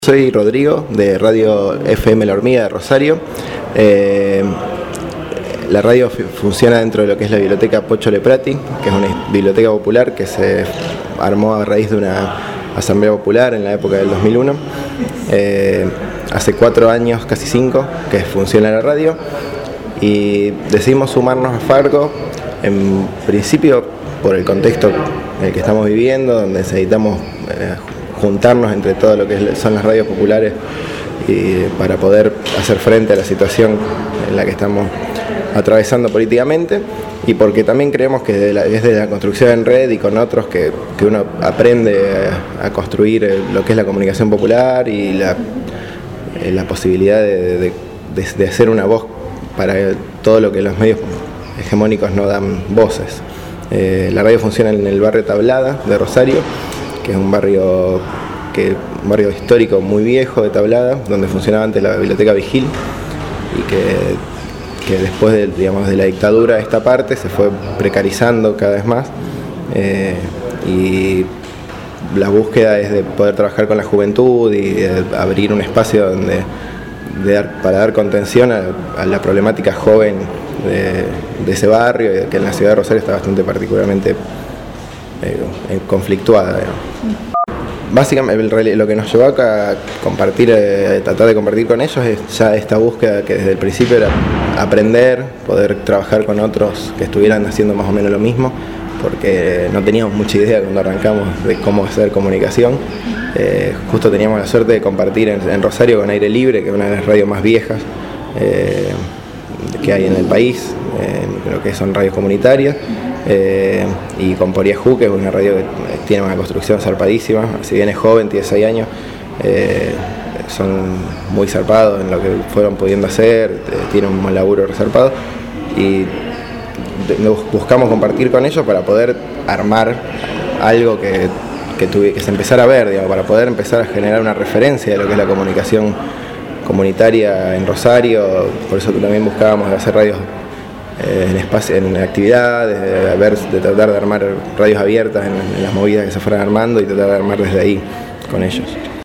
Soy Rodrigo de Radio FM La Hormiga de Rosario. La radio funciona dentro de lo que es la biblioteca Pocho Leprati, que es una biblioteca popular que se armó a raíz de una asamblea popular en la época del 2001. Hace 4 años, casi 5, que funciona la radio y decidimos sumarnos a Farco, en principio por el contexto en el que estamos viviendo, donde necesitamos juntarnos entre todo lo que son las radios populares y para poder hacer frente a la situación en la que estamos atravesando políticamente, y porque también creemos que desde la construcción en red y con otros que uno aprende a construir lo que es la comunicación popular y la posibilidad de hacer una voz para todo lo que los medios hegemónicos no dan voces. La radio funciona en el barrio Tablada de Rosario, que es un barrio histórico muy viejo de Tablada, donde funcionaba antes la biblioteca Vigil, y que después de la dictadura esta parte se fue precarizando cada vez más, y la búsqueda es de poder trabajar con la juventud y de abrir un espacio para dar contención a la problemática joven de ese barrio, que en la ciudad de Rosario está bastante particularmente conflictuada, digamos. Básicamente lo que nos llevó a compartir, tratar de compartir con ellos, es ya esta búsqueda que desde el principio era aprender, poder trabajar con otros que estuvieran haciendo más o menos lo mismo, porque no teníamos mucha idea cuando arrancamos de cómo hacer comunicación. Justo teníamos la suerte de compartir en Rosario con Aire Libre, que es una de las radios más viejas que hay en el país, creo que son radios comunitarias, y con Poriajú, que es una radio que tiene una construcción zarpadísima, si bien es joven, tiene 6 años, son muy zarpados en lo que fueron pudiendo hacer, tienen un laburo resarpado, y buscamos compartir con ellos para poder armar algo que se empezara a ver, digamos, para poder empezar a generar una referencia de lo que es la comunicación comunitaria en Rosario. Por eso también buscábamos hacer radios en actividades, de tratar de armar radios abiertas en las movidas que se fueran armando y tratar de armar desde ahí con ellos.